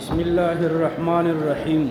بسم الله الرحمن الرحیم.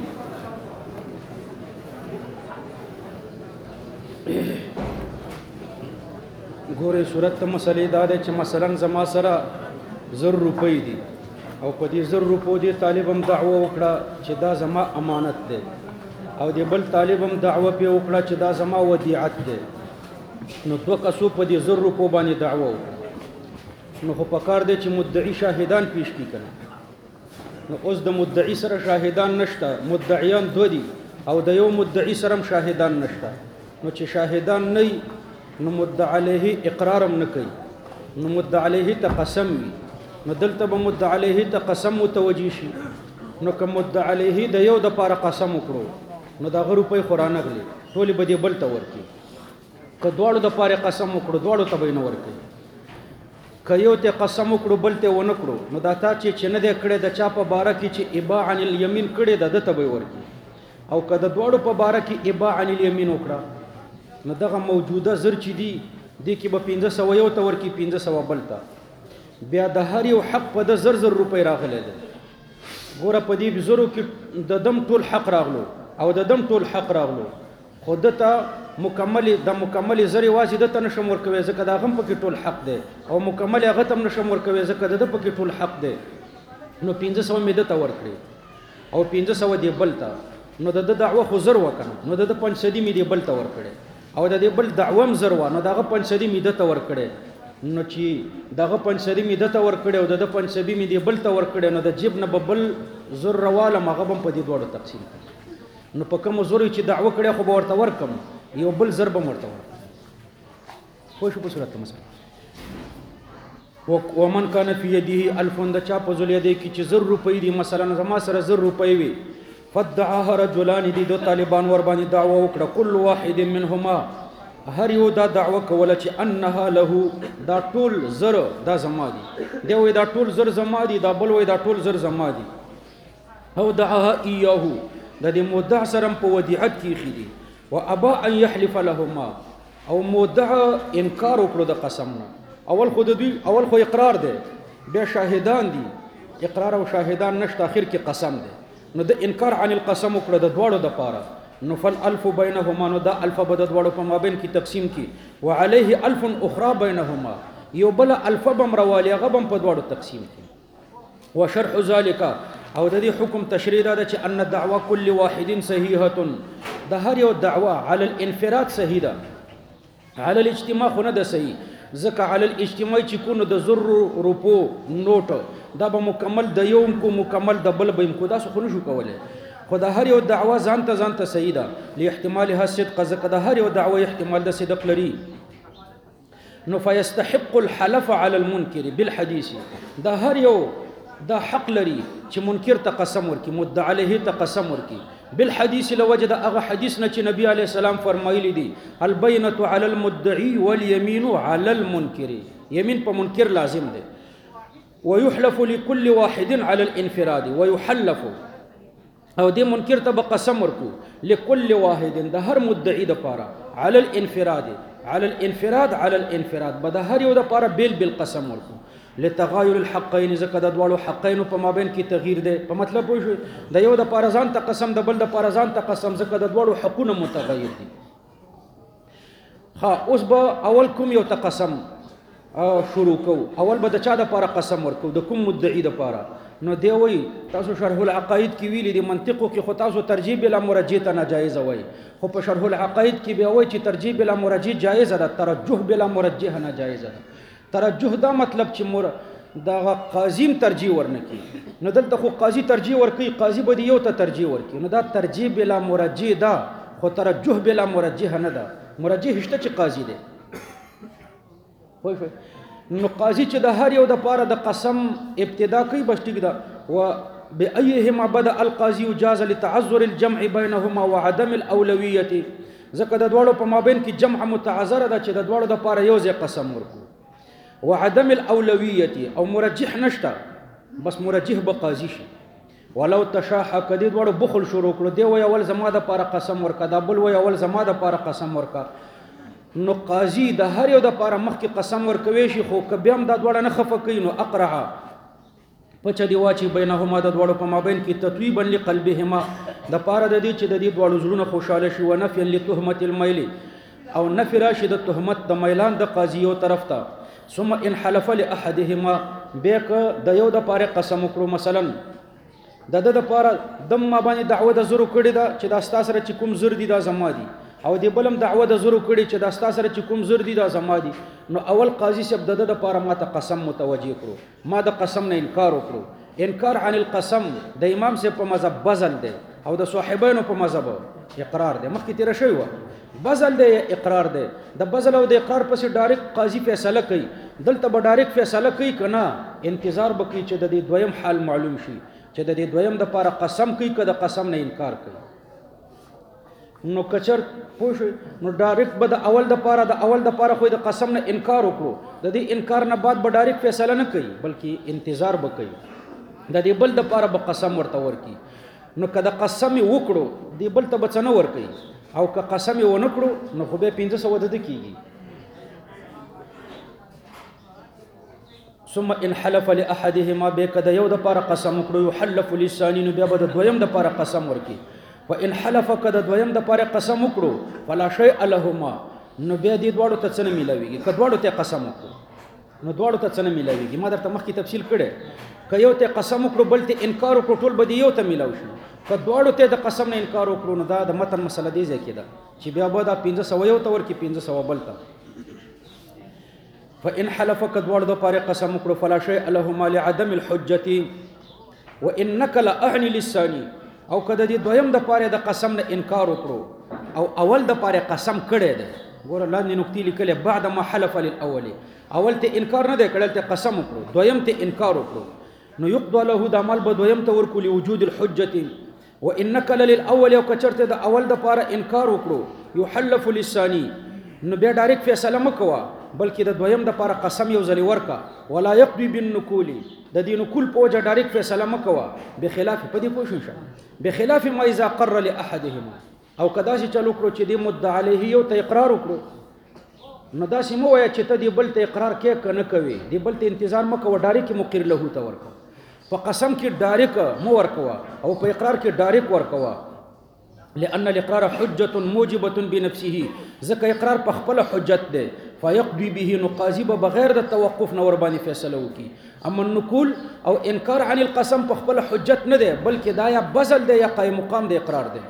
ګوره صورت ته مسلې دا ده چې مثلا زما سره 1000 روپۍ دي او په دې 1000 روپو دې طالب هم دعوه وکړه چې دا زما امانت ده، او دې بل طالب هم دعوه پې وکړه چې دا زما ودیعت ده. نو دوه کسو په دې 1000 روپو باندې دعوه وکړه، نو خو پکار دی چې مدعي شاهدان پیش کړي کنه. نو اوس د مدعي سره شاهدان نشته، مدعیان دو دي او د یو مدعي سره هم شاهدان نشته. نو چې شاهدان نه نو مدعی علیه اقرار هم نه کوي، نو مدعی علیه ته قسم وي. نو دلته به مدعی علیه ته قسم متوجه شي. نو که مدعی علیه د یو د پاره قسم وکړو نو دغه روپۍ خو رانغلي ټولې به دې بل ته ورکړي. که دواړو د پاره قسم وکړو دواړو ته به یې نه ورکوي. که یو ته قسم وکړو بل ته ونه کړو نو دا تا چې نه دی کړی د چا په باره کې چې اباع عن الیمین کړی ده ده ته به یې ورکړي. او که د دواړو په باره کې اباع عن الیمین وکړه نو دغه موجوده زر چې دي دې کې به 1500 یو ته ورکړي 1500 بل ته. بیا د هر یو حق په د 1000 روپۍ راغلی ده. ګوره په دې زرو کې د دم ټول حق راغلو او د دم ټول حق راغلو، خو ده ته مکمل زر یوازې ده ته نشم ورکوی ځکه د هغه هم پکې ټول حق دی، او مکمل هغه ته هم نشم ورکوی ځکه د ده پکې ټول حق دی. نو 1500 مې ده ته ورکړې او 1500 دې بل ته. نو د ده دعوه خو زر وکنه، نو د ده 500 مې دې بل ته ورکړې او د دې بل دعوه هم زر وه، نو دغه 500 مې ده ته ورکړې. نو چې دغه 500 مې ده ته ورکړې او د ده 500 مې دې بل ته ورکړې نو د جیب نه به بل زر روالم هغه به هم په دې دواړو تقسیم کړي. نو په کومو زرو چې دعوه کړې خو به ورته ورکم، یو بل زر به ورته ورکړم. پوه شو په صورت مثلا ومن کان فی یده الف، د چا په زل یده کې چې 1000 روپۍ دي، مثلا زما سره 1000 روپۍ وي، فدعاها رجلان دي دو طالبان ور باندې دعوه وکړه، کل واحد منهما هر یو دا دعوه کوله چې انها له، دا ټول زر دا زما دي، دی وای دا ټول زر زما دي، دا بل وای دا ټول زر زما دي. او دعاها ایاه، د دې مدع سره په ودیعت کې خېدي. و ابا ان يحلف لهما، او مدع انکار وکړو د قسم نه. اول خو د دوی اول خو اقرار دی، بیا شاهدان دي، اقرار او شاهدان نشته، اخر کې قسم دی. نو د انکار عن القسم وکړه د دواړو د پاره. نو فالالف بینهما، نو دا الف به د دواړو په مابین کې تقسیم کی. وعليه الف اخرى بینهما، یو بل الف بم روالی هغه بم په دواړو تقسیم کی. وشرح ذلك، او د دې حکم تشریح دا چې ان دعوه كل واحد صحیحه، د هر یو دعوه علی الانفراد صحیح ده، علی الاجتماع خو نه ده صحیح. ځکه علی الاجتماع چې کو نو د 1000 روپو نوټ دا به مکمل د یو کو مکمل د بل به کو، دا خو نه شو کولای. خو د هر یو دعوه ځان ته صحیح ده، لاحتمالها صدق، ځکه د هر یو دعوه احتمال د صدق لري. نو فیستحق الحلف علی المنکر بالحدیث، د هر یو دا حق لري چې منکر ته قسم ورکي، مدعی علیه ته قسم ورکي. بالحدیث لوجد هغه حدیث نه چې نبی علیه السلام فرمایلی دي البینة علی المدعی والیمین علی المنکر، یمین په منکر لازم ده. ويحلف لكل واحد على الانفراد ويحلف، او دې منکر ته به قسم ورکو لكل واحد د هر مدعی د پاره على الانفراد على الانفراد على الانفراد، به د هر یو د پاره بیل قسم ورکو. لتغایر الحقین، ځکه د دواړو حقینو په مابین کې تغییر دی. په مطلب پوه شو، د یو د پاره ځان ته قسم، د بل د پاره ځان ته قسم، ځکه د دواړو حقونه متغیر دي. ها اوس به اول کوم یو ته قسم شروع کو. اول به د چا د پاره قسم ورکو؟ د کوم مدعی د پاره. نو دی وای تاسو شرح العقاید کې ویلي دي منطقو کې خو تاسو ترجیح بلا مرجح ته ناجایز وای، خو په شرح العقاید کې به وای چې ترجیح بلا مرجح جایز ده، ترجح بلا مرجح ناجایز ده. ترجح دا مطلب چې دا قاضی ترجیح ورنکي. نو دلته خو قاضی ترجیح ورکي، قاضی به یو ته ترجیح ورکي، نو دا ترجیح بلا مرجح ده، خو ترجح بلا مرجح نه ده. مرجح شته چې قاضی ده. وای نو قاضی چې د هر یو د پاره د قسم ابتدا کوي بس ټیک ده. و بأيهما بدأ القاضي جاز لتعذر الجمع بينهما وعدم الاولويه، ځکه د دواړو په مابین کې جمع متعذره ده چې د دواړو د پاره یو ځای قسم ورکو. وعدم الاولويه، او مرجح نشته، بس مرجح به قاضی شي. ولو تشاح، کدی دواړو بخل شروع کړو، دی وای اول زما د پاره قسم ورکا، دا بل وای اول زما د پاره قسم ورکا. نو قاضی د هر یو د پاره مخ کې قسم ورکوي شي، خو که بیا هم دا دواړه نه خفه کوي نو اقرع پچ دی واچي بینهما د دواړو په مابین کې تطویبا لقلبهما د پاره د دې چې د دې دواړو زړونه خوشاله شي و نفي لتهمه المیل او نفي راشي د تهمت د میلان د قاضي یو طرف ته ثم ان حلف لاحدهما بیک د یو د پاره قسم وکړو مثلا د پاره د ما باندې دعوه د زرو کړی دا چې دا ستا سره چې کوم زر دي دا زما دي او دی بلم دعوه د زرو کړی چې دا ستا سره چې کوم زر دي دا زما دي نو اول قاضي صاحب د پاره ما ته قسم متوجه کړو ما د قسم نه انکار وکړو انکار عن القسم د امام صاحب په مذهب بزل دی او د صاحبانو په مذهب اقرار دی مخکې تیر شوی و بزل دی اقرار دی د بزل او د اقرار پسې ډایرکټ قاضي فیصله کوي دلته به ډایرکټ فیصله کوي کنه انتظار بکوي چې د دې دویم حال معلوم شي چې د دې دویم د پاره قسم کوي که د قسم نه انکار کوي نو کچر پوه نو ډایرکټ به د اول د پاره خو د قسم نه انکار وکړو د دې انکار نه بعد به ډایرکټ فیصله نه کوي بلکې انتظار به کوي د دې بل د پاره به قسم ورته ورکي نو که د قسم وکړو دې بل ته به څه نه ورکوي او که قسم یې ونه کړو نو خو بیا 500 د ده کېږي ثم ان حلف لاحدهما بیک د یو د پاره قسم وکړو یحلف للثاني نو بیا به د دویم د پاره قسم ورکي وان حلف کده دویم د پاره قسم وکړو فلا شیء لهما نو بیا دې دواړو ته څه نه میلاویږي که دواړو ته قسم وکړو نو دواړو ته څه نه میلاویږي ما درته مخکې تفصیل کړی که یو ته قسم وکړو بل ته انکار وکړو ټول به یو ته میلاو شي که دواړو ته د قسم نه انکار وکړو نو دا د متن مسله دې ځای کې ده چې بیا به دا 500 یو ته ورکي 500 بل ته فإن حلف كدوار دو پاره قسم وکړو فلا شيء لهما لعدم الحجة وإنك لأعني للثاني او کده دې دویم د پاره د قسم نه انکار وکړو او اول د پاره قسم کړی دی ګوره لاندې نکتې لیکلې بعد ما حلف للأول اول ته انکار نه دی کړل ته قسم وکړو دویم ته انکار وکړو نو يقضى له د عمل به دویم ته ورکو لوجود الحجة وإنك للأول او کچرته د اول د پاره انکار وکړو يحلف للثاني نو بیا ډایرکټ فیصله مکوه بلکې د دویم د پاره قسم یو ځلې ورکا ولا يقضي بالنقول د دې نقول په وجه ډایرکټ فیصله مکوه بخلاف په دې پوه شئ بخلاف ما اذا قر لاحدهما او کدا چې چلو کړو چې دې مدعا علیه یو ته اقرار وکړو نو دا سیمه وای چې ته دې بل ته اقرار کې کنه کوي دې بل ته انتظار مکوه ډایرکټ مقر له ته ورکا په قسم کې ډایرکټ مو ورکوه او په اقرار کې ډایرکټ ورکوه لأن الإقرار حجة موجبة بنفسه ذکر اقرار په خپل حجت ده فيقضي به نقاضي بغیر د توقف نور باندې فیصله وکي اما النقول او انکار عن القسم په خپل حجت نه ده بلکې دا یا بزل ده یا قائم مقام ده اقرار ده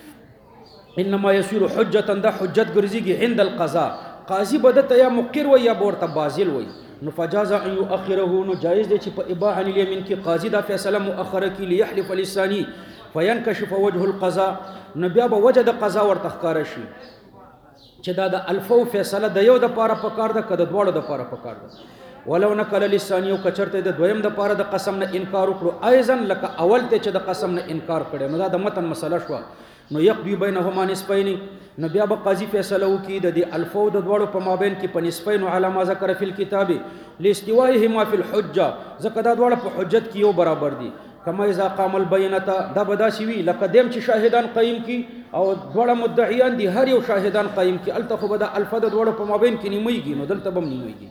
انما يصير حجة ده حجت ګرځيږي عند القضاء قاضي بدته یا مقر و یا ورته بازل وي نو فجاز ان يؤخره نو جائز ده چې په اباحه الیمین کې قاضي دا فیصله مؤخره کی ليحلف للثاني فينكشف وجه القضاء نو بیا به وجه د قضا ورته ښکاره شي چې دا د الفو فیصله د یو د پاره پکار ده که د دواړو د پاره پکار ده ولو نقل لسانیو کچرته د دویم د پاره د قسم نه انکار وکړو ایضا لکه اول ته چې د قسم نه انکار کړي نو دا د متن مسله شو نو يقضي بينهما نصفين نو بیا به قاضي فیصله وکړي د دې الفو د دواړو په مابین کې په نصفین علی ما ذکر فی الكتاب لاستوائهما فی الحجه ځکه دا دواړه په حجت کې یو برابر دي کما اذا قام البینه دا بداسي وی لکه دیم چې شاهدان قائم کی او دواړه مدعیان دي هر یو شاهدان قائم کی الته خو بدا الفاظ دواړه په مابین کې نیمېږي نو دلته بم نیمېږي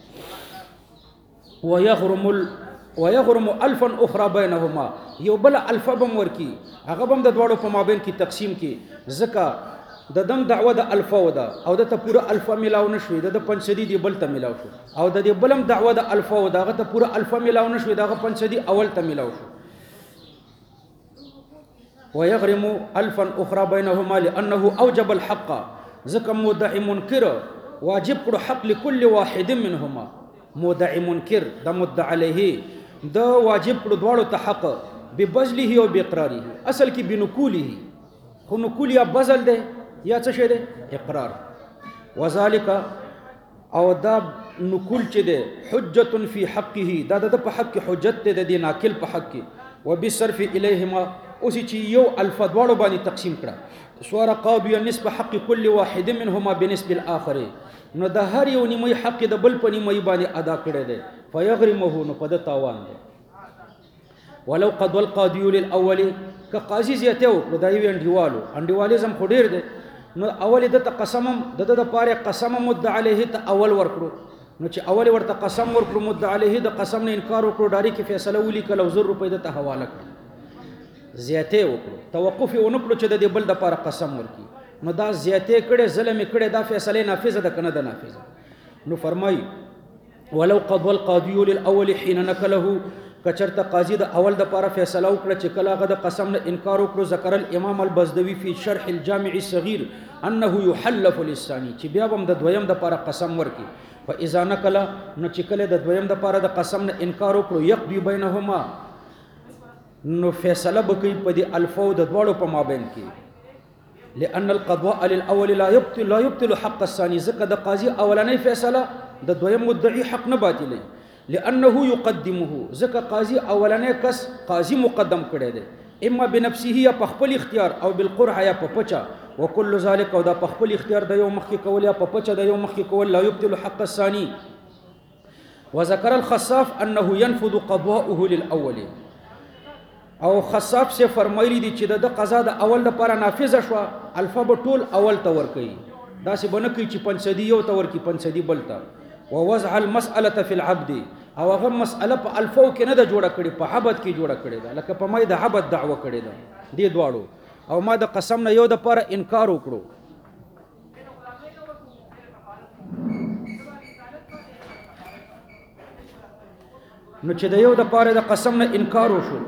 ويغرم الفا اخرى بينهما یو بل الفا بم ورکی هغه بم د دواړو په مابین کې تقسیم کی ځکه د دم دعوه د الفا ودا او د ته پوره الفا ملاو نشوي د پنځدي دی بل ته ملاو شو او د دې بلم دعوه د الفا ودا هغه ته پوره الفا ملاو نشوي دغه پنځدي اول ته ملاو شو ويغرم الفا اخرى بينهما لانه اوجب الحق ذکر مدعي منکر واجب کړو حق لكل واحد منهما مدعي منکر د مدعى عليه د واجب کړو دواړو ته حق ببذله او باقراره اصل کې بنقوله خو نقول یا بذل ده یا څه شی ده اقرار وذلك او دا نقول چې ده حجه في حقه دا د په حق حجت ده د ناقل په حق وبصرف اليهما اوس چې یو الفاظ واړو باندې تقسیم کړه سوره قاضي نسب حق كل واحد منهما بنسب الاخر نو د هر یو نیمه حق د بل په نیمه باندې ادا کړی دی فیغرمه نو په د تاوان دی ولو قد القاضي للاول ک قاضي زیاتو د ایو انډیوالزم خو ډیر دی نو اول د قسم د پاره قسم مدعا علیه ته اول ورکړو نو چې اول ورته قسم ورکړو مدعا علیه د قسم نه انکار وکړو ډایرکټ فیصله ولیکل او 100 روپۍ ته حواله کړ زیاته وکړو توقف یې ونه کړو چې د دې بل د لپاره قسم ورکړي نو دا زیاته کړي ظلم کړي دا فیصله نافذه ده کنه ده نافذه نو فرمایي ولو قضى القاضي للاول حين نكله کچرته قاضي د اول د لپاره فیصله وکړه چې کله هغه د قسم نه انکار وکړو ذکر الامام البزدوي في شرح الجامع الصغير انه يحلف للثاني چې بیا هم د دویم د لپاره قسم ورکړي فاذا نکل نو چې کله د دویم د لپاره د قسم نه انکار وکړو يقضي بينهما نو فیصله بکوي په دې الفو د دواړو په مابین کې لان القضاء للاول لا يبطل حق الثاني ځکه د قاضي اولنۍ فیصله د دویم مدعي حق نه باطلوي لانه يقدمه ځکه قاضي اولنۍ کس قاضي مقدم کړی دی اما بنفسه یا په خپل اختیار او بالقرح یا په پچا وكل ذلك او دا په خپل اختیار د یو مخکې کول یا په پچا د یو مخکې کول لا يبطل حق الثاني وذكر الخصاف انه ينفذ قضاؤه للاول او خصاف سے فرمایلی دي چې د قضا د اول لپاره نافذ شو الفا به ټول اول ته ورکي دا سی بنه کی چې پنځدی یو ته ورکی پنځدی بلتا ووضع المساله في العبد او هغه مساله په الفو کې نه د جوړه کړي په عبد کې جوړه کړي ده لکه په مې د عبد دعوه کړي ده دې دواړو او ما د قسم نه یو د پر انکار وکړو نو چې د یو د پر د قسم نه انکار وشو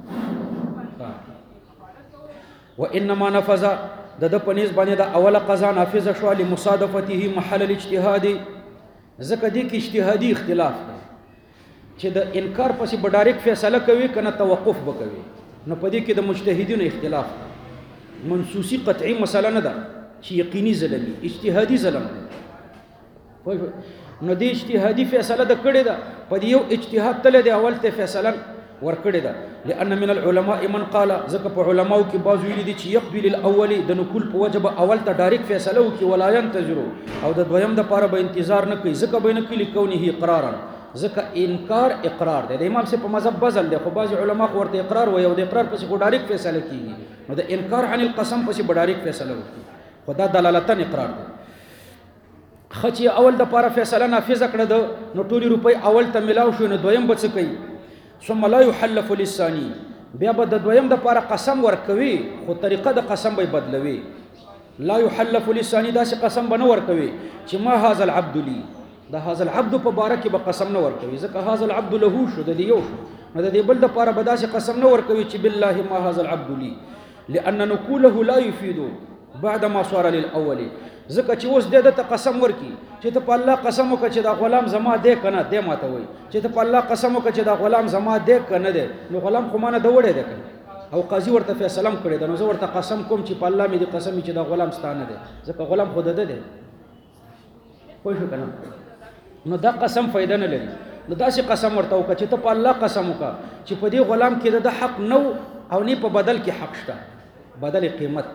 وانما نفذ د پنيز باندې د اوله قضا نافذ شو لمصادفته محل الاجتهاد ځکه دې کې اجتهادي اختلاف دی چې د انکار پسې به ډایرکټ فیصله کوي کنه توقف وکوي نو په دې کې د مجتهدینو اختلاف دی منصوصي قطعي مسله نه ده چې یقیني ظلمي اجتهادي ظلم دی نو دې اجتهادي فیصله د کړې ده په دې یو اجتهاد تل دی اول ته فیصله ورکړی ده لان من العلماء من قال ځکه په علماو کې بعض ویلي دي چې يقبل الاول د نقول په وجب اول ته ډایرکټ فیصله وکړي ولا ينتظر او د دویم د لپاره به انتظار نه کوي ځکه به نه کوي کونه اقرارا ځکه انکار اقرار دی د امام سے په مذهب بدل دی خو بعض علما ورته اقرار وایي او د اقرار پسې کو ډایرکټ فیصله کیږي نو د انکار عن القسم پسې به ډایرکټ فیصله وکړي خدا دلالتن اقرار دی خچې اول د لپاره فیصله نافذ کړه نو ټولي روپۍ اول ته ملاو شو نو دویم بچ کوي ثم لا يحلف للثاني بیا به د دویم د لپاره قسم ورکوي خو طریقه د قسم به بدلوي لا يحلف للثاني دا سي قسم به نه ورکوي چې ما هاذا العبد لي دا هاذا العبد په باره کې به قسم نه ورکوي ځکه هاذا العبد له شو د دې یو نو د دې بل د لپاره به دا سي قسم نه ورکوي چې بالله ما هاذا العبد لي لان نقوله لا يفيد بعد ما صار للاول ځکه چې اوس د ته قسم ورکی چې ته په الله قسم وکړه چې دا غلام زما دې کنه دې ماته وای چې ته په الله قسم وکړه چې دا غلام زما دې کنه دې نو غلام خو مانه د وړې ده کنه او قاضي ورته فیصله کړی ده نو زه ورته قسم کوم چې په الله مې دې قسم چې دا غلام ستانه ده ځکه غلام خود ده ده خو شو کنه نو دا قسم فائدہ نه لري نو دا سي قسم ورته وکړه چې ته په الله قسم وکړه چې په دې غلام کې د حق نو او نه په بدل کې حق شته بدل قیمت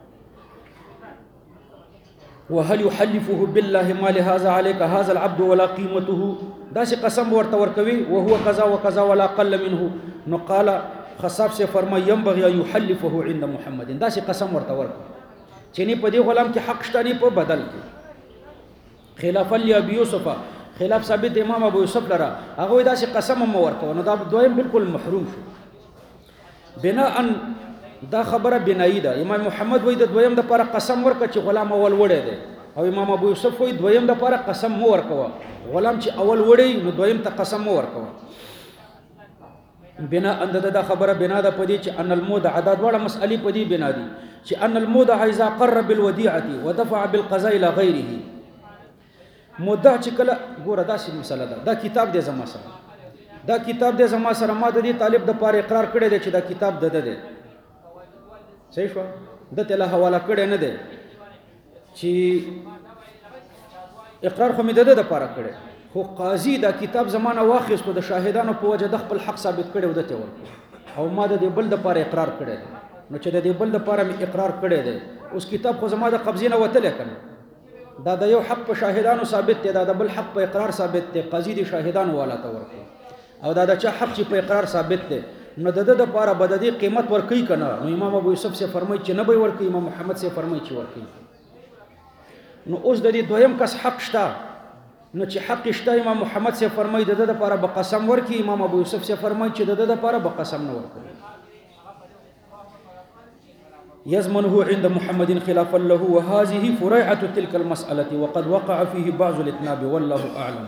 وهل يحلفه بالله ما لهذا عليك هذا العبد ولا قيمته دا سي قسم ورته ورکوي وهو كذا وكذا ولا قل منه نو قال خصاب سے فرمای ينبغي ان يحلفه عند محمد دا سي قسم ورته ورکوي چې نه په دې غلام کې حق شته نه په بدل کې خلاف ابي يوسف خلاف ثابت امام ابو يوسف لرا هغه دا سي قسم مو ورکوي نو دا دویم بالکل محروم شو بناء دا خبره بنایی ده امام محمد وای د دویم د لپاره قسم ورکړه چې غلام اول وړي دی او امام ابو یوسف وای دویم د لپاره قسم مو ورکوه غلام چې اول وړي نو دویم ته قسم مو ورکوه بنا اند دا خبره بنا ده پدې چې ان المودع دا ډوړه مسئلې پدې بنا دي چې ان المودع اذا قر بالوديعه ودفع بالقضاء الى غيره مودع چې کله ګوره دا شی مسله ده دا کتاب دې زما سره دا کتاب دې زما سره ما د دې طالب د لپاره اقرار کړی دی چې دا کتاب ده صحیح شو د ته له حواله کړی نه دی چې اقرار خو مې د لپاره کړی خو قاضي دا کتاب زمانه واخیستو د شاهدانو په وجه د خپل حق ثابت کړی و دته ورکړ او ما د دې بل د لپاره اقرار کړی نو چې د دې بل د لپاره مې اقرار کړی دی اوس کتاب خو زما د قبضې نه وتل کنه دا د یو حق په شاهدانو ثابت دی دا د بل حق په اقرار ثابت دی قاضي د شاهدانو والا ته ورکړ او دا د چا حق چې په اقرار ثابت دی نو د لپاره بددي قیمت ورکړي کنه نو امام ابو یوسف سے فرمایي چې نه به ورکړي امام محمد سے فرمایي چې ورکړي نو اوس د دې دویم کس حق شته نو چې حق شته امام محمد سے فرمایي د د لپاره به قسم ورکي امام ابو یوسف سے فرمایي چې د د لپاره به قسم نه ورکړي يزمنه عند محمد خلافا له وهذه فريعة تلك المسألة وقد وقع فيه بعض الاتناب والله أعلم.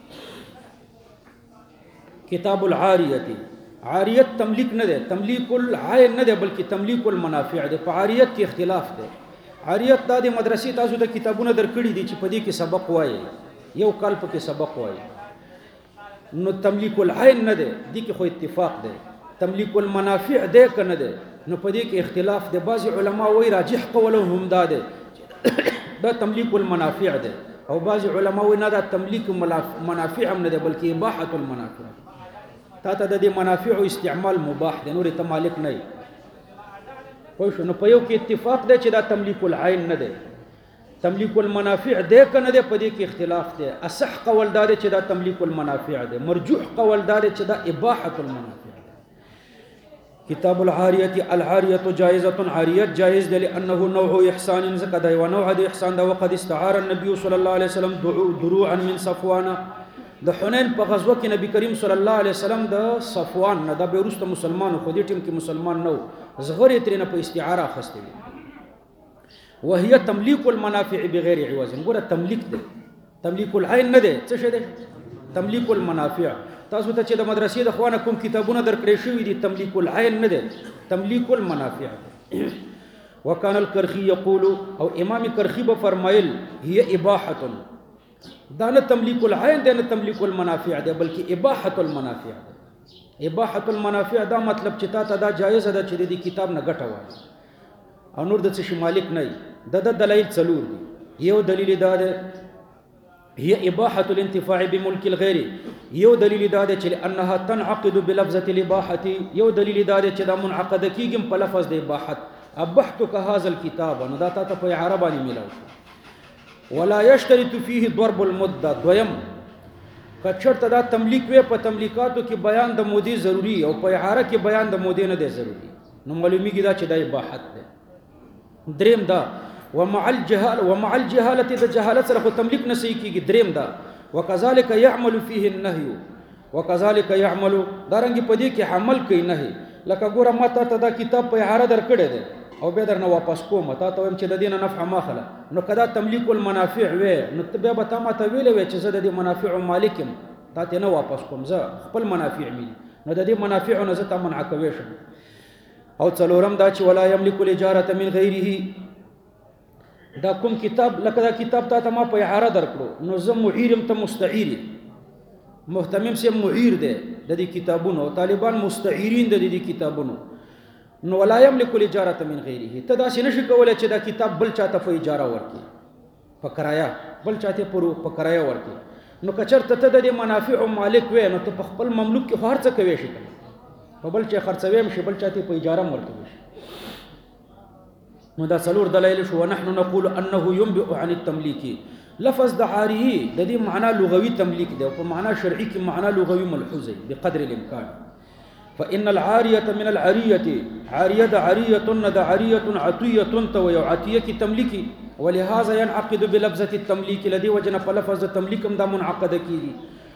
كتاب العارية عارية تمليك ندى تمليك العين ندى بلکې تمليك المنافع ده په عاريت کې اختلاف ده. عاريت د مدرسې تاسو د کتابونو درکړي دي چې په دې کې سبق وایي یو کال په کې سبق وایي نو تمليك العين ندى دې کې خو اتفاق ده. تمليك المنافع ده کنه ده نو په دې کې اختلاف ده. بعض علما وایي راجح قولهم هم ده دا تمليك المنافع ده او بعض علما وایي نه دا تمليك منافع هم نه ده بلکې اباحه المنافع تا ته د منافع استعمال مباح ده نور ته مالک نه وي. خو شنو په یو کې اتفاق ده چې دا تمليك العين نه ده تمليك المنافع ده کنه ده په دې کې اختلاف ده. اصح قول ده چې دا تمليك المنافع ده. مرجوح قول ده چې دا اباحه المنافع. كتاب العارية العارية جائزة عارية جائز ده لأنه نوع إحسان زكدا ونوع ده إحسان ده وقد استعار النبي صلى الله عليه وسلم دروعا من صفوان ده حنين په غزوه کې نبی کریم صلی الله علیه وسلم د صفوان نه د بیرست مسلمانو خو دې ټیم کې مسلمان نو زغری ترنه په استعاره اخستې وهي تمليك المنافع بغیر عوض. ګوره تملیک ده تملیک العين نه ده څه شه ده تملیک المنافع. تاسو ته چې د مدرسې د خوانه کوم کتابونه درکړې شوی دي تملیک العين نه ده تملیک المنافع. وكان الكرخي يقول او امام کرخی به فرمایل هي اباحه دا نه تملیک العين ده نه تملیک المنافع ده بلکې اباحه المنافع ده. اباحه المنافع دا مطلب چې تا ته دا جایز ده چې د کتاب نه ګټه وای او نور د څه مالک نه د دلایل څلور دي. یو دلیل دا ده هي اباحه الانتفاع بملك الغير. یو دلیل دا ده چې انها تنعقد بلفظه الاباحه. یو دلیل دا ده چې دا منعقد کیږي په لفظ د اباحت. ابحتك هذا الكتاب نو دا ته په عربانی ملاو ولا يشترط فيه ضرب المده. دویم کچرته دا تملیک وې په تملیکاتو کې بیان د مودې ضروری او په اعاره کې بیان د مودې نه دی ضروری نو معلومیږي دا چې دا اباحت ده. دریم دا ومع الجهاله د جهالت سره خو تملیک نه صحیح کیږي. دریم دا وكذلك يعمل فيه النهي وكذلك يعمل دارنګ په دې کې عمل کوي نه لکه ګوره ماته ته دا کتاب په اعاره درکړې ده او به درنه واپس کوم ته ته چې د دې نه نفع ماخله نو کدا تملیک المنافع وې نو ته به تا ماته ویلې وې چې زه د دې منافع مالکم تا ته نه واپس کوم زه خپل منافع مې نو د دې منافع نه زه ته منع کوي شم. او څلورم دا چې ولا يملك الاجاره من غيره. دا کوم کتاب لکه دا کتاب ته ما په اعاره درکړو نو زه معیرم ته مستعیر محتمم سے معیر ده د دې کتابونو طالبان مستعیرین د دې کتابونو نو ولا يملك الاجاره من غيره. ته دا نشي کولای چې دا کتاب بل چاته په اجاره ورکړي په کرایا بل چاته په کرایا ورکړي نو کچرته ته د منافع مالک وې نو ته په خپل مملوک کې خرڅ کوي شي په بل چا خرڅوي شي بل چاته په اجاره ورکړي شي. نو دا څلور دلایل شو. ونحن نقول انه ينبئ عن التمليك. لفظ د عاریه د دې معنا لغوي تملیک دی او په معنا شرعي کې معنا لغوي ملحوظه بقدر الامکان. فإن العارية من العرية عارية عرية عرية عطية توي عطية کی تملیکی ولهذا ينعقد بلفظة التمليك الذي وجنا لفظ التمليك دا منعقد کی.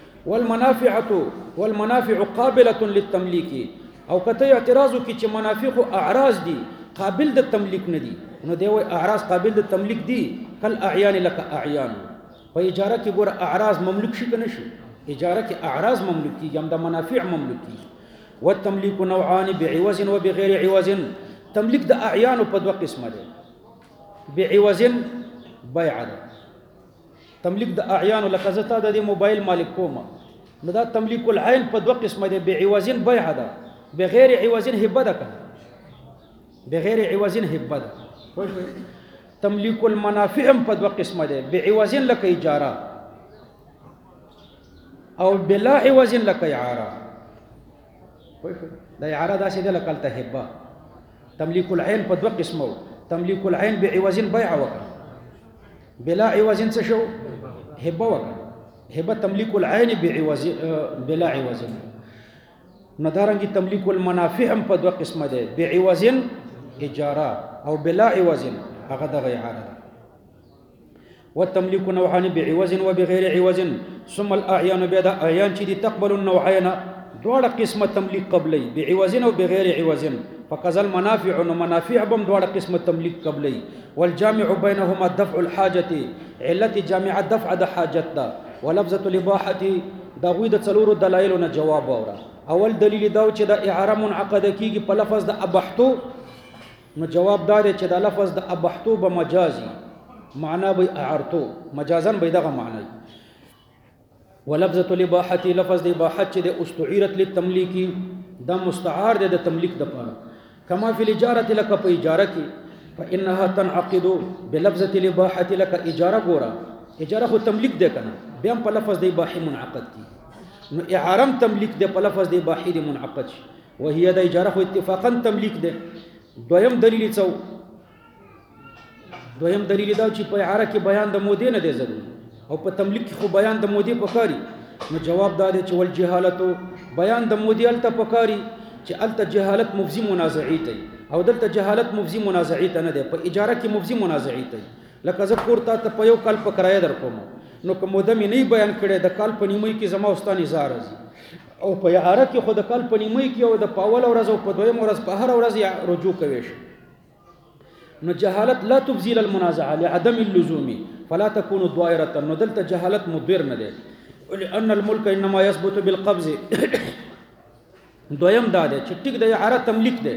والمنافع قابلة للتمليك او کته اعتراض کی چې منافع اعراض دي قابل د تملیک نه دي نو دی وای اعراض قابل د تملیک دي کل اعیان لك اعیان. په اجاره کې ګور اعراض مملوک شي کنه شي اجاره کې اعراض مملوک کی هم د منافع مملوک کی. والتمليك نوعان بعوض وبغير عوض. تمليك د اعيان په دوه قسمه ده. بعوض بيع ده. تمليك د اعيان لکه زتا د موبایل مالک کوم نو دا تمليك العين په دوه قسمه ده. بعوض بيع ده بغیر عوض هبه ده. بغیر عوض هبه ده. تمليك المنافع په دوه قسمه ده. بعوض لك اجاره او بلا عوض لك اعاره. دا اعاره داسې ده لکه هبه. تملیک العين په دوه قسمه تملیک العين بعوض بيع وکړه بلا عوض څه شو هبه وکړه. هبه تملیک العين بعوض بلا عوض. ندارنګي تملیک المنافع هم په دوه قسمه ده. بعوض اجاره او بلا عوض هغه د اعاره ده. والتمليك نوعان بعوز وبغير عوز ثم الأعيان بيد أعيان چې تقبل النوعين دواړه قسمه تملیک قبلی بعوز او بغیر عوز فكذا المنافع منافع بم دواړه قسمه تملیک قبلی والجامع بينهما دفع الحاجه علت جامعه دفع د حاجت دا ولفظه الاباحه دا غوی د څلورو دلایلو نه جواب اورا اول دلیل دا چې د اعاره منعقد کیږي په لفظ د ابحتو نو جواب دار چې د لفظ د ابحتو به مجازي معنا به اعرتو مجازا به دغه معنی ولفظه الاباحه لفظ د اباحت چې د استعيرت للتملیک دا مستعار د تملیک د پاره کما فی الاجاره لك په اجاره کې فانها تنعقد بلفظه الاباحه لك اجاره ګورا اجاره خو تملیک ده کنه بیا په لفظ د اباحه منعقد کی نو اعارم تملیک ده په لفظ د اباحه منعقد شي وهي د اجاره خو اتفاقا تملیک ده دویم دلیل دا چې په اعاره کې بیان د مودې نه دی ضروري او په تملیک خو بیان د مودې پکاري نو جواب دا دی چې ول جهالت بیان د مودې الته پکاري چې الته جهالت مفزي منازعي ته او دلته جهالت مفزي منازعي ته نه دی په اجاره کې مفزي منازعي ته لکه زه کورته ته په یو کال په کرایه در کوم نو کوم مده مې نه بیان کړي د کال په نیمه کې زما واستاني زار راځي او په اعاره کې خو د کال په نیمه کې او د پاول ورځ او په دویم ورځ په هر ورځ رجوع کوي نو جهالت لا تبزيل المنازعه لعدم اللزوم فلا تكون ضائره نو دلته جهالت مضر نه ده لان الملك انما يثبت بالقبض دویم دا ده چې ټیک د اعاره تملیک ده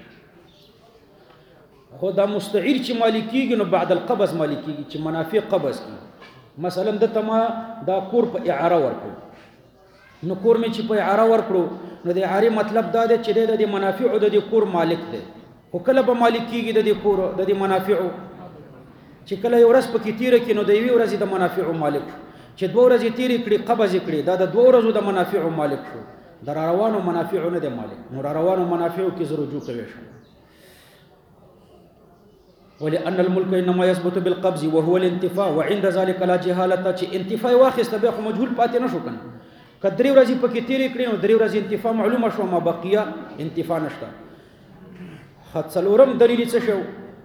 خو دا مستعیر چې مالکیږي نو بعد القبض مالکیږي چې منافع قبض کی مثلا د تما دا کور په اعاره ورکړو نو کور می چې په اعاره ورکړو نو د اعاره مطلب دا ده چې د منافع د کور مالک ده خو کله به مالکیږي د کور د منافع چې کله یو ورځ پکې تیر کړي نو د یوې ورځې د منافع مالک چې دوه ورځې تیر کړي قبض کړي دا د دوه ورځو د منافع مالک شو در روانو منافع نه د مالک نو روانو منافع کې رجوع کوي شو ولأن الملك انما يثبت بالقبض وهو الانتفاع وعند ذلك لا جهالة چې انتفاع واخست به مجهول پاتې نشو کنه کدرې ورځې پکې تیر کړي نو درې ورځې انتفاع معلومه شو ما بقيه انتفاع نشته خاصلورم دلیل څه شو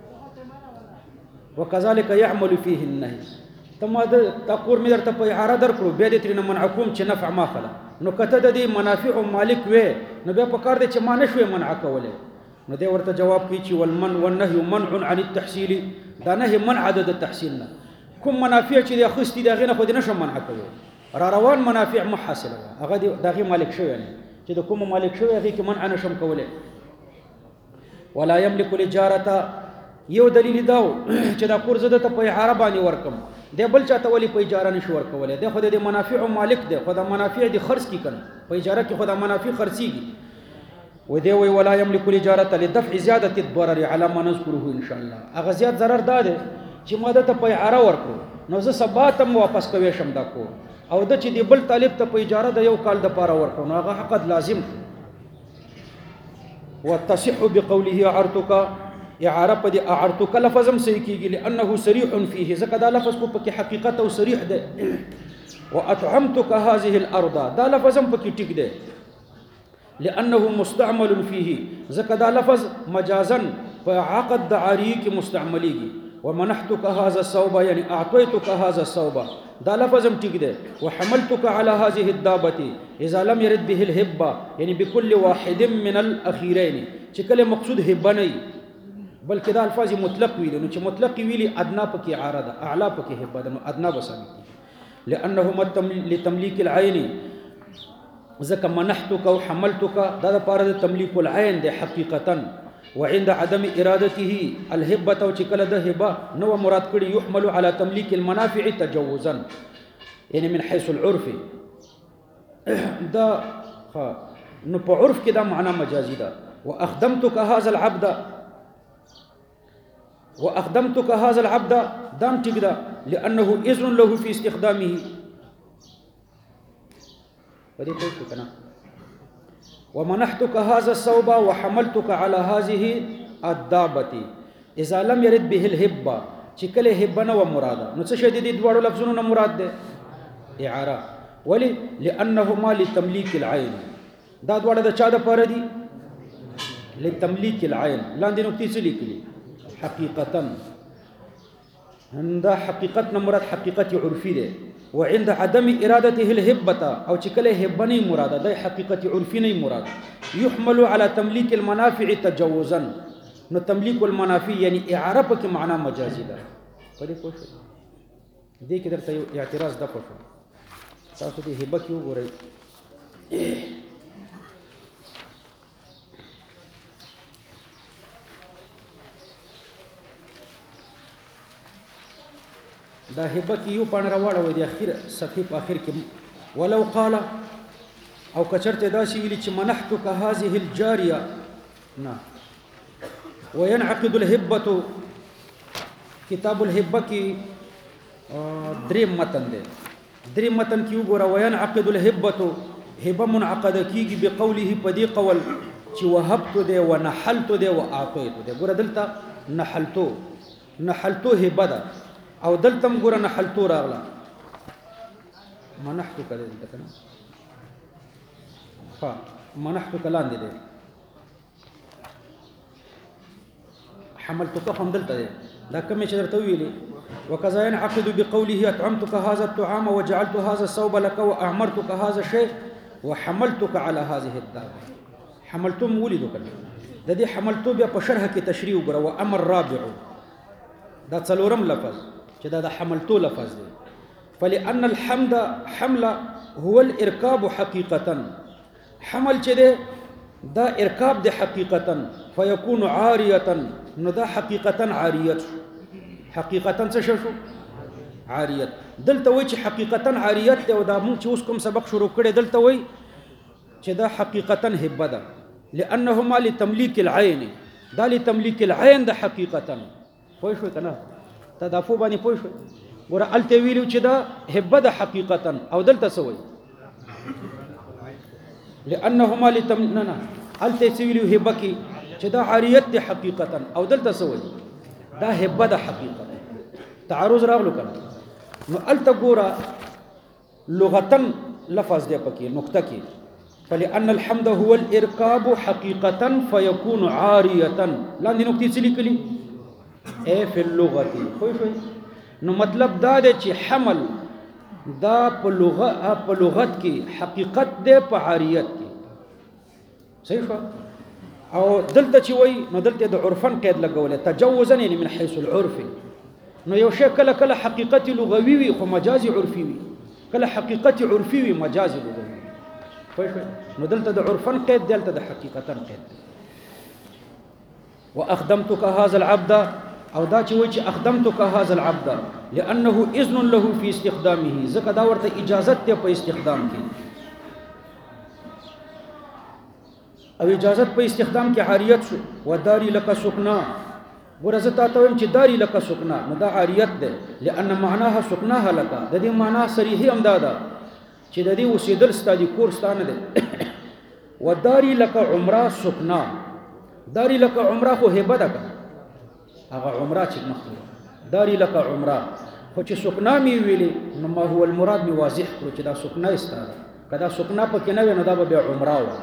وكذلك يعمل فيه النهي تم دا تقور مې درته په اعاره درکړو بیا دې ترنه منعکوم چې نفع ما خلا نو کته د دې منافع مالک وې نو بیا په کار دې چې ما نشوي منع کوله نو دې ورته جواب کوي چې والمن والنهي منع عن التحصيل دا نهي منع د التحصيل نه کوم منافع چې د خستي دا غنه خو دې نشم منع کوي را روان منافع محصله هغه دغه مالک شوی نه چې د کوم مالک شوی هغه کې منع نشم کوله ولا يملك الاجاره یو دلیل داو چې دا کور زده ته په اعاره باندې ورکم د بل چاته ولی په اجاره نشو ورکولې د خو د منافع مالک دی خو د منافع د خرڅ کی کنه په اجاره کې خو د منافع خرڅيږي و دی وی ولا يملك الاجاره لدفع زياده الضرر على ما نذكره ان شاء الله اغه زیات ضرر داده چې ماده ته په اعاره ورکو نو زه سباتم واپس کوي شم دا کو او د چې د بل طالب ته په اجاره د یو کال د پاره ورکو نو هغه حق لازم وتصح بقوله اعرتك اعاره په دې اعرتك لفظم صحیح کیږي لانه صریح فيه ځکه دا لفظ کو پکې حقیقت او صریح ده واطعمتك هذه الارض دا لفظم پکې ټیک ده لانه مستعمل فيه ځکه دا لفظ مجازا په عقد د عاری کې مستعمليږي ومنحتك هذا الثوب يعني اعطيتك هذا الثوب دا لفظم ټیک ده وحملتك على هذه الدابه اذا لم يرد به الهبه يعني بكل واحد من الاخيرين چې کله مقصود هبه نه بلکې دا الفاظ مطلق ویل نو چې مطلق ویلي ادنا پکې اعاره ده اعلى پکې هبه ده نو ادنا بسامي لانه لتمليك العين ذکر منحتك او حملتك دا د پاره د تملیک العين ده حقیقتا وعند عدم ارادته الهبه او چې کله د هبه نو مراد کړي يحمل على تمليك المنافع تجوزا يعني من حيث العرف دا نو په عرف کې دا معنا مجازي ده واخدمتك هذا العبد دام ټیک ده لانه اذن له في استخدامه ودي څه کنه ومنحتك هذا الثوب وحملتك على هذه الدابه اذا لم يرد به الهبه چې کله هبه نو مراده نو څه شدید دوړو لفظونو نه مراد ده اعاره ولی لانهما لتمليك العين دا دوړه د چا د پاره دي لتمليك العين لاندې نو تیڅ لیکلي حقیقتا دا حقیقت نه مراد حقیقت عرفي دی وعند عدم ارادته الهبه او چې کله هبه نه مراد ده حقیقت عرفي نه مراد يحمل على تمليك المنافع تجوزا نو تملیک المنافع یعنی اعاره پکې معنا مجازي ده په دې پوه شئ دې کې درته یو اعتراض ده پوه تاسو دې هبه کې وګورئ دا هبه کې یو پاڼه راوړو د اخر صفحه په اخر کې ولو قال او کچرته دا شی ویلي چې منحتک هذه الجاریه نه وينعقد الهبه کتاب الهبه کې دریم متن دی دریم متن کې وګوره وينعقد الهبه هبه منعقد کیږي بقوله په دې قول چې وهبت دی ونحلت دی واعطيت دی ګوره دلته نحلتو هبه ده او دلته ګوره نحلتو راغله منحتو کړه دلته کنه منحتو کلان دي حملتك هم دلته دي دا کوم چې درته ویلي وكذا ينعقد بقوله اطعمتك هذا الطعام وجعلت هذا الثوب لك واعمرتك هذا الشيء وحملتك على هذه الدابه حملتم ولدوا کړه د دې حملتو بیا په شرح کې تشریح وګره او امر رابع دا څلورم لفظ چې دا د حملتو لفظ دی فلان الحمد حمل هو الاركاب حقيقه حمل چې دی دا ارکاب دی حقیقتا فیکون عاریتا نو دا حقیقتا عاریت حقیقتا څه شو عاریت دلته وای چې حقیقتا عاریت دی او دا مونږ چې اوس کوم سبق شروع کړی دلته وای چې دا حقیقتا هبه ده لانهما لتملیک العين دا لتملیک العين د حقیقتا پوه شو کنه تدافع باندې پوه شو ګوره الته ویلو چې دا هبه ده حقیقتا او دلته څه وای لانهما لتمننا الته سویلو هبه کی چې دا عاریت دی حقیقتا او دلته سوی دا هبه ده حقیقتا تعارض راغلو کنه نو الته ګورا لغتن لفظ دی پکې نقطه کې فلان الحمد هو الاركاب حقيقه فيكون عاريه لاندې نقطې څه لیکلي اي في اللغه خو نو مطلب دا دی چې حمل دا په لغت کې حقیقت دی په عاریت کې صحیح او دلته چې وای نو دلته د عرفن قید لګولې تجوزا یعنی من حيث العرف نو یو شی کله کله حقیقت لغوي وي خو مجازي عرفي وي کله حقیقت عرفي وي مجازي لغوي نو دلته د عرفن قید دلته د حقیقتا قید واخدمتك هذا العبد او دا چې وای چې اخدمتك هذا العبد لانه اذن له في استخدامه زکه دا ورته اجازه ته په استخدام کې او اجازه په استخدام کې عاریت شو وداري لك سكنا ورزتا ته ویم چې داري لك سكنا نو دا عاریت ده لان معناها سكناها لك د دې معنا صریحي امداده چې د دې وسیدل ستادي کور ستانه ده وداري لك عمره سكنا داري لك عمره خو هبه ده هغه عمره چې مخکې داري لك عمره خو چې سكنا می ویلي نو ما هو المراد می واضح کړو چې دا سكنا استاده کدا سكنا پکې نه وي نو دا به عمره و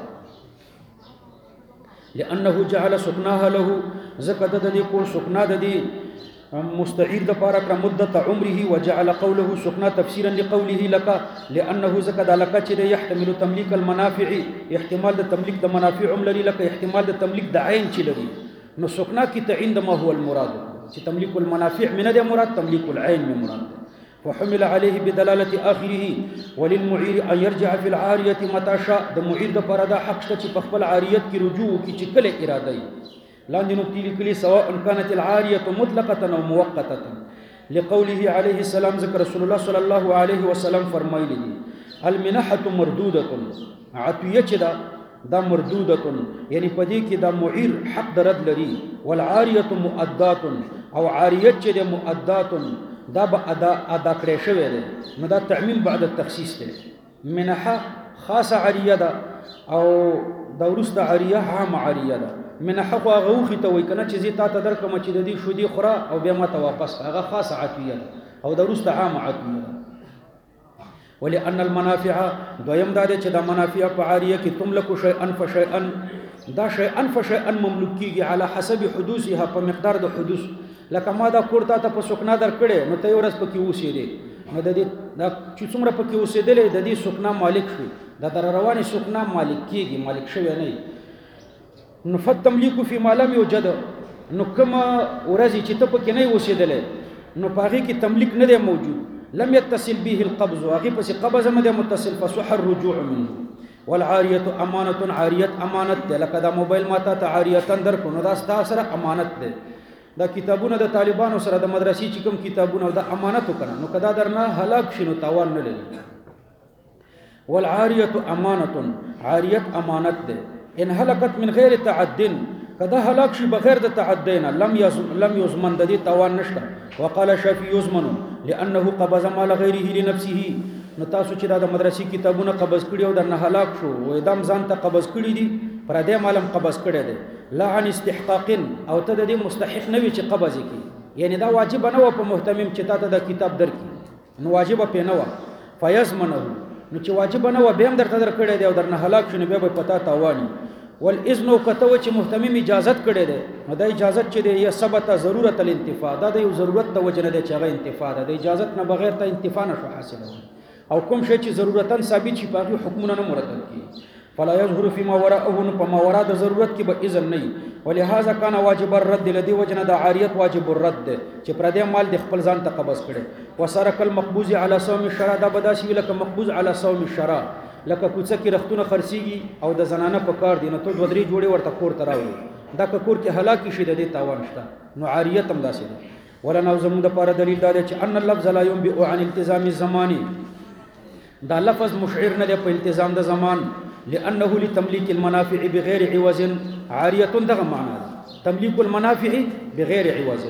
لانه جعل سكناها له زکد د دې کول سكنا د دې مستعير د پاره کړه مدت عمره وجعل قوله سكنا تفسيرا لقوله لك لانه زکد لك چې يحتمل تمليك المنافع احتمال د تملیک د منافع لري لك احتمال د تملیک د عین چې لري نو سكنا کی تعین د ما هو المراد چې تملیک المنافع من د مراد تملیک العين من مراد وحمل عليه بدلاله اخره وللمعير ان يرجع في العاريه متى شاء د معير د پردا حق چې په خپل عاریت کې رجوع کی چې کله اراده لاندې نقطې لیکلي سواء كانت العاريه مطلقه او مؤقته لقوله عليه السلام ذكر رسول الله صلى الله عليه وسلم فرمایلی المنحه مردوده عطيه چې دا مردوده یعنی پدې کې دا معير حق درد لري والعاريه مؤدات او عاریت چې مؤدات دا به ادا کړی شوی دی نو دا تعمیم بعد التخصیص دی منحه خاصه عاریه ده او دا وروسته عاریه عام عاریه ده منحه خو هغه وخې ته وایي که نه چې زه تا ته درکړم چې د دې شودې خوره او بیا ما ته واپس کړه هغه خاصه عطیه ده او دا وروسته عام عطیه ده ولأن المنافع دویم دا دی چې دا منافع په عاریه کې تملک شیئا فشیئا دا شیئا فشیئا مملوک کیږي على حسب حدوثها په مقدار د حدوث لکه ما دا کور ته په سکنا درکړې نو ته یې ورځ پکې اوسېدې نو د دې دا چې څومره پکې اوسېدلې د دې سکنا مالک شو دا در روانې سکنا مالک کېږي مالک شوی نه نو فتملیک فی ما لم یوجد نو کومه ورځې چې ته پکې نه اوسېدلې نو په هغې کې تملیک نه دی موجود لم يتصل به القبض هغې پسې قبض نه دی متصل فصح الرجوع منه والعاریة امانة عاریت امانت دی لکه دا موبایل ما تا ته عاریتا درکړو نو دا ستا سره امانت دی دا کتابونه د طالبانو سره د مدرسې چې کوم کتابونه دا امانت وکړه نو که دا درنه هلاک شي نو تاوان نه لري والعاریة امانة عاریت امانت دی ان هلکت من غیر تعد کدا هلاک شي بغیر د تعدینا لم یضمن د دې تاوان نشته وقال شافعي يضمن لانه قبض مال غیره لنفسه نو تاسو چې دا د مدرسې کتابونه قبض کړي او درنه هلاک شو و ادم ځان ته قبض کړي دي پر دې مالم قبض کړي دي لا عن استحقاق او ته د دې مستحق نه وي چې قبض کړي یعنی دا واجب نه و په محتمم چې تا ته د کتاب درکړي نو واجب په نه و فیضمنه نو چې واجب نه و به هم درته درکړي دي او درنه هلاک شنو به پتا تاوانی والاذن کته چې محتمم اجازت کړي دي نو د اجازت چې دی یا ثبت ضرورت الانتفاع دا د ضرورت د وجنه دی چې هغه انتفاع ده د اجازت نه بغیر ته انتفاع نشو حاصله او کوم شی چې ضرورتا ثابت شي په حکمونه نه مرتب کی فلا يظهر فيما وراءه فما وراء د ضرورت کې به اذن نه ولهذا كان واجب الرد لدي وجنه د عاریت واجب الرد چې پر دې مال د خپل ځان ته قبض کړي وسرق المقبوض على صوم الشرع دا بداسي لکه مقبوض على صوم الشرع لکه کوڅه کې رختونه خرڅيږي او د زنانه په کار دي نو ته دوه درې جوړې ورته کور ته راوړي دا کور کې هلاکی شي د دې تاوان شته نو عاریت هم داسې ده ولنا زموږ لپاره دلیل دا دی چې ان اللفظ لا ينبئ عن التزام الزمان دا لفظ مشعر نه دی په التزام د زمان لانه لتملیک المنافع بغیر عوض عاریه دغه معنا ده تملیک المنافع بغیر عوض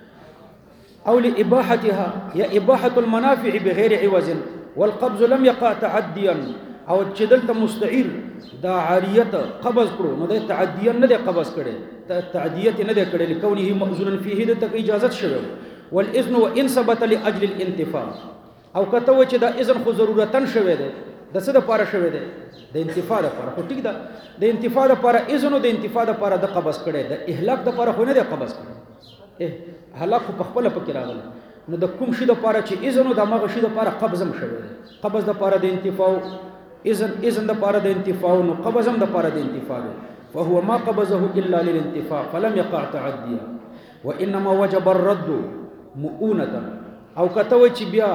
او لاباحتها یا اباحه المنافع بغیر عوض والقبض لم يقع تعديا او چې دلته مستعير دا عاریت قبض کړو نو د تعديا نه دی قبض کړي تعدیت نه دی کړي لکونه مأذون فيه د تک اجازت شوه والاذن وان ثبت لاجل الانتفاع او کته و چې دا اذن خو ضرورتن شوه دی د څه د پاره شوه دی د انتفاع لپاره خو ټیک ده د انتفاع لپاره اذن او د انتفاع لپاره د قبض کړي د اهلاک لپاره خو نه دی قبض کړي هلاک په خپل پکې راغلی نو د کوم شي د پاره چې اذن او د مغه شي د پاره قبض هم شوی دی قبض د پاره د انتفاع اذن د پاره د انتفاع نو قبض هم د پاره د انتفاع فهو ما قبضه الا للانتفاع فلم يقع تعديا وانما وجب الرد مؤونه او کته چې بیا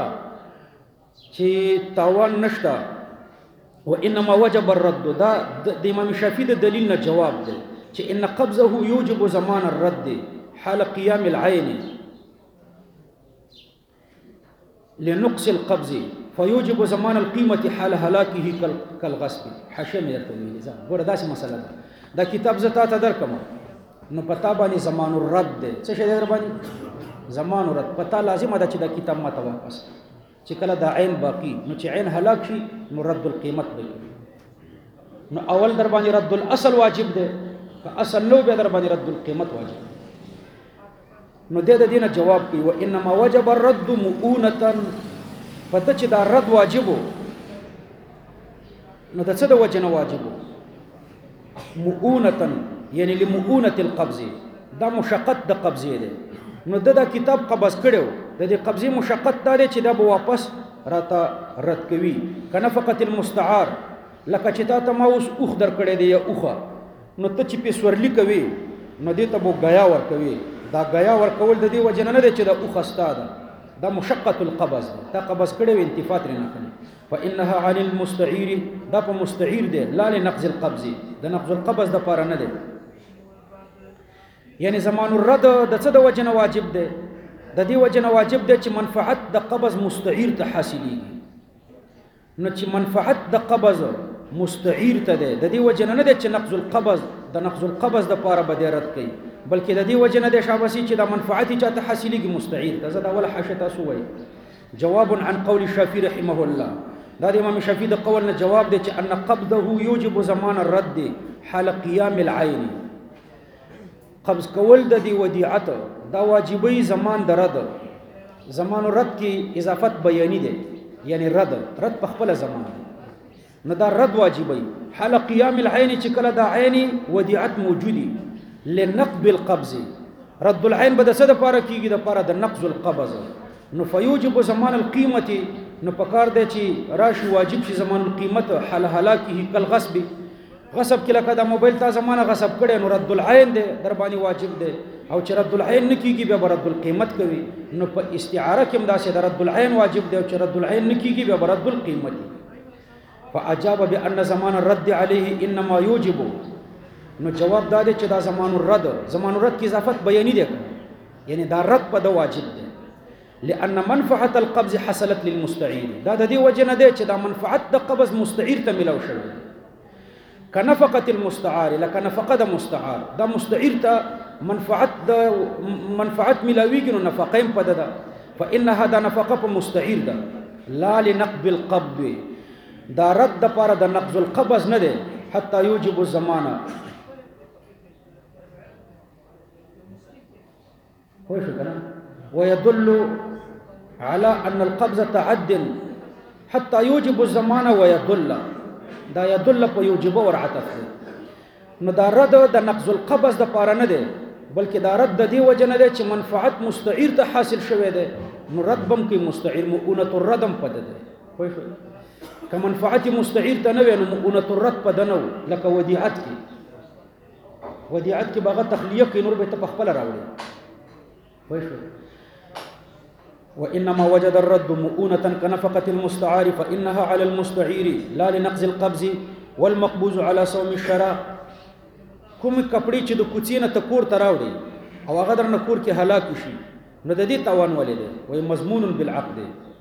چې تاوان نشتا وانما وجب الرد دا د امام شافعي د دلیل نه جواب دی چې ان قبضه يوجب زمان الرد حال قيام العين لنقص القبض فيوجب زمان القيمة حال هلاكه كالغصب حشم يرتوي نظام ګوره داسې مسله ده دا کتاب زتا ته درکم نو پتا باندې زمان الرد ده څه شي در باندې زمان الرد پتا لازم ده چې دا کتاب ما ته واپس چې کله دا عین باقی نو چې عین هلاک شي نو رد القیمت به نو اول در باندې رد الاصل واجب ده که اصل نو به در باندې رد القیمت واجب نو د دینه جواب کوي وانما وجب الرد مؤونه پته چې دا رد واجبو نو د څه د وجنه واجبو مؤونه یعنی لمؤونه القبض دا مشقت د قبضې ده نو د کتاب قبض کړو د دې قبضې مشقت دا دی چې دا به واپس راته رد کوي کنه فقط المستعار لکه چې تا ته ما اوس اوخ در کړی دی یا اوخه نو ته چې په سورلی کوي نو دې ته به غیا ور کوي دا غیا ور کول د دې وجه نه دی چې دا اوخه ستا ده دا مشقت القبض دا قبض کړو انتفاع نه کوي فانها عن المستعير دا په مستعير دی لا لنقض القبض دا نقض القبض د پاره نه دی یعنی زمان الرد د څه د وجه نه واجب دی د دې وجه نه واجب دی چې منفعت د قبض مستعير ته حاصلېږي نو چې منفعت د قبض مستعير ته دی د دې وجه نه دی چې نقض القبض د نقض القبض د پاره به رد کوي بلکې د دې وجه نه دی شاباسي چې د منفعت چاته حاصلېږي مستعير ته زدا ولا حاشیه تاسو وایي جواب عن قول الشافعي رحمه الله دا د امام شافعي د قول نه جواب دی چې ان قبضه يوجب زمان الرد حال قيام العين قبض کول د دی ودیعت دا واجبي زمان د رد زمان رد کی اضافت بیانی دی یعنی رد په خپل زمان نه دا رد واجبي حال قيام العين چې کله دا عین ودیعت موجودی لنقض القبض رد العين به د څه دپاره کېږي؟ دپاره د نقض القبض. نو فیوجب زمان القیمت، نو پکار دی چې راشي واجب شي زمان القیمت حال هلاکه کالغصب. غصب کې لکه دا موبایل تا زمانه غصب کړی نو رد العین دی در باندې واجب دی، او چې رد العین نه کېږي بیا به رد القیمت کوي. نو په استعاره کې هم داسې د رد العین واجب دی، او چې رد العین نه کېږي بیا به رد القیمت. فاجاب بان زمان الرد علیه انما یوجب، نو جواب دا دی چې دا زمان الرد، زمان الرد کې اضافت بیانی دی، یعنی دا رد په د واجب دی. لأن منفعة القبض حصلت للمستعير، دا د دې وجه نه دی چې دا منفعت د قبض مستعیر ته ملاو شوی. كنفقة المستعار، لکه نفقه د مستعار، دا مستعیر ته منفعت ملاویږي، نو نفقه هم په ده. فإنها دا نفقه په مستعیر ده، لا لنقض القبض، دا رد دپاره د نقض القبض نه دی. حتى يوجب الزمانه، خو شو کنه، ويدل على أن القبض تعد حتى يوجب الزمان ويدل، دا يدل په یوجب ور عطف دی. نو دا رد د نقض القبض د پاره نه دی، بلکې دا رد د دې وجه نه دی چې منفعت مستعیر ته حاصل شوی دی. نو رد بم کې مستعیر مؤونة الردم پد دی. خو شو که منفعت مستعیر ته نه وي نو مؤونة الرد پد نه و. لکه ودیعت کې، ودیعت کې باغه تخلیه کې نور به ته په خپل راوړي. خو شو وإنما وجد الرد مؤونة كنفقة المستعار فإنها على المستعير لا لنقض القبض والمقبوض على صوم الشراء. کوم کپڑے چې د کوڅې نه ته کور ته راوړي او هغه درنه کور کې هلاک شي نو د دې تاوان ولې دی؟ وایي مضمون بالعقد،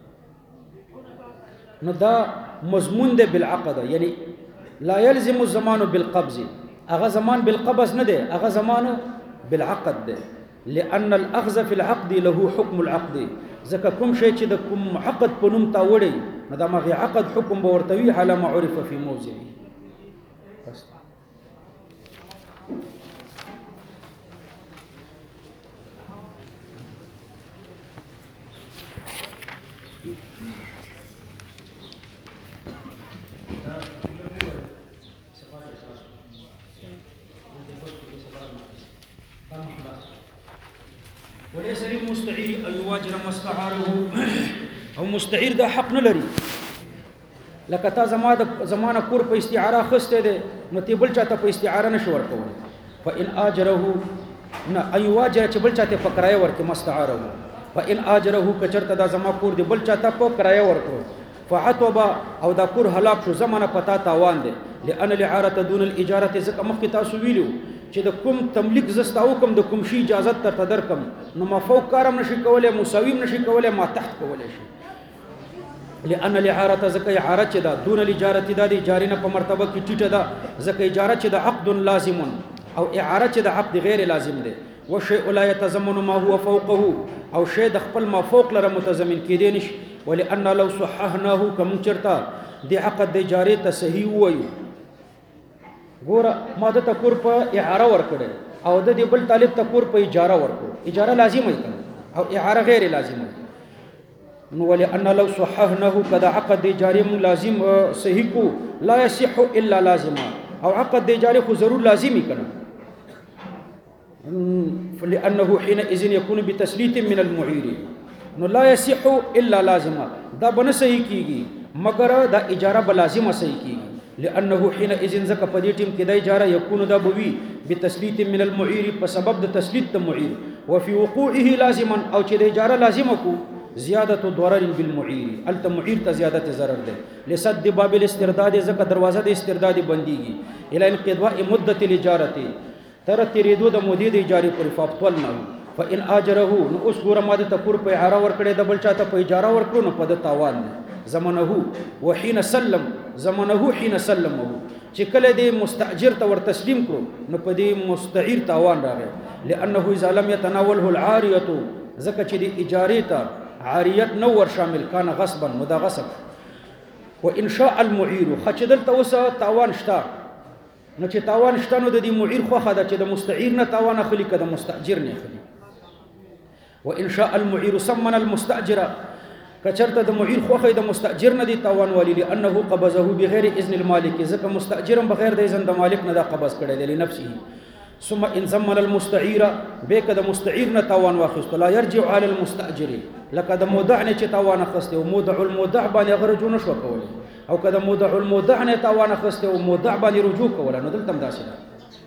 نو دا مضمون دی بالعقد، یعنی لا يلزم الزمان بالقبض، هغه زمان بالقبض نه دی، هغه زمان بالعقد دی. لأن الأخذ في العقد له حكم العقد، ځکه کوم شی چې د کوم عقد په نوم تا وړي نو د هغې عقد حکم به ورته وي على ما عرف في موضعه. وليس للمستعير أن يواجر ما استعاره، او مستعير دا حق نه لري. لکه تا زمانه کور په استعاره خسته ده نو تی بل چاته په استعاره نشو ورکول. فإن آجره، نه أن يواجر چې بل چاته په کرایه ورکې مستعاره. فإن آجره کچرته دا زما کور دی بل چاته په کرایه ورکو فعتب او دا کور هلاک شو زمانه پتا تاوان دی. لأن الإعارة دون الإجارة، ځکه مخکې تاسو ویلو چې د کوم تملیک زستا حکم د کوم شي اجازه تر درکم نو ما فوق کارم نشي کولای، مساویم نشي کولای، ما تحت کولای شي. لأن الإعارة ځکه اعاره چې دا دون الإجارة دا د اجارې نه په مرتبه کې ټیټه ده، ځکه اجاره چې د عقد لازم او اعاره چې د عقد غیر لازم دی. وشيء لا يتضمن ما هو فوقه، او شی د خپل ما فوق لره متضمن کېدی نشي. ولأن لو صححناه کوم چرته د عقد د اجارې ته صحیح وایو، ګوره ما د تکور په اعاره ورکړې او د دې بل طالب تکور په اجاره ورکړو، اجاره لازم وي او اعاره غیر لازم وي. نو ولأن لو صححناه کدا عقد د اجارې مو لازم صحیح کو لا يصح الا لازما، او عقد د اجارې خو ضرور لازمي کنه. لأنه حينئذ يكون بتسليط من المعير، نو لا يصح الا لازما، دا بنه صحیح کیږي مگر دا اجاره بلازمه صحیح کیږي. لأنه حينئذ زکه په دې ټیم کې د اجاره یکون دا بوي بتسليط من المعير، په سبب د تسليط د معير. وفي وقوعه لازما، او چې د اجاره لازمه کو زیادت ضرر بالمعير، الته معير ته زیادت ضرر ده. لسد باب الاسترداد، زکه دروازه د استرداد بنديږي الى انقضاء مدة الاجاره، تر تیریدو د مودې د اجاره پر فابطل نه. فإن اجره، نو اوس ګوره ما د تکور په اعاره ورکړې د بل چاته په اجاره ورکړو نو په د تاوان زمنه وحين سلم، زمنه حين سلمه، چې کله د مستاجر ته ور تسلیم کړو نو په دې مستعیر تاوان راغی. لأنه اذا لم يتناوله العاريه، زکه چې د اجارې ته عاریت نو ور شامل کان غصبا، نو دا غصب. وان شاء المعير، خچ دلته اوسه تاوان شته، نو چې تاوان شته نو د دې معير خوخه ده چې د مستعیر نه تاوان اخلي که د مستاجر نه اخلي. وان شاء المعير سمن المستاجر، کچرته د معير خوخه د مستاجر نه دی تاوان والی. لانه قبضه بغیر اذن المالک، ځکه مستاجر بغیر د اذن د مالک نه دا قبض کړی دی لنفسه، ثم ان زمن المستعير به کده مستعير نه تاوان واخیست لا يرجع على المستاجر لکه د مودع نه چې تاوان اخسته او مودع المودع باندې غرجو نشو کولی او کده مودع المودع نه تاوان اخسته او مودع باندې رجوع کوله نو دلته داسې ده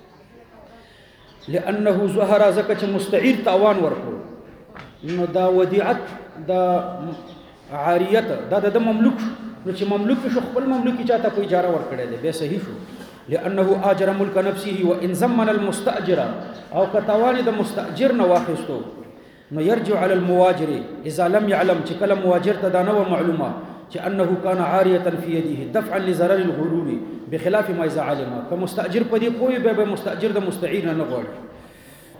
لانه ظهر زکه چې مستعير تاوان ورکو نو دا ودیعت دا عاریت دا د مملوک نو چې مملوک شو خپل مملوکی چاته کوئی اجاره ورکړي دی به صحیح شو لانه اجر ملک نفسه وان زمن المستاجر او کتاوان د مستاجر نه واخستو نو يرجع على المواجر اذا لم يعلم چې کله مواجر ته دا نو معلومه چې انه كان عاريه في يده دفعا لضرر الغرور بخلاف ما اذا علم فمستاجر په دې کوئی به مستاجر د مستعير نه غوړي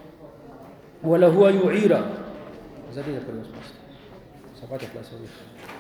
ولا هو يعير زدي پر اوس صفات خلاصوي